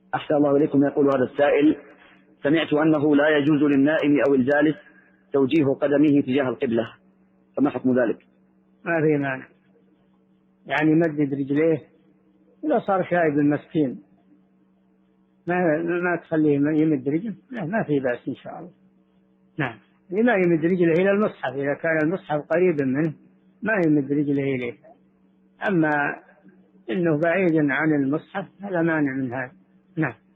أحسن الله إليكم. يقول هذا السائل: سمعت أنه لا يجوز للنائم أو الجالس توجيه قدمه تجاه القبلة، فما حكم ذلك؟ ما في مانع، يعني يمدد رجليه إذا صار شايب المسكين، ما تخليه يمد رجله، لا ما في بأس إن شاء الله. نعم، لا يمد رجله إلى المصحف، إذا كان المصحف قريبا منه ما يمد رجله إليه، أما إنه بعيدا عن المصحف هذا مانع من هذا. نعم.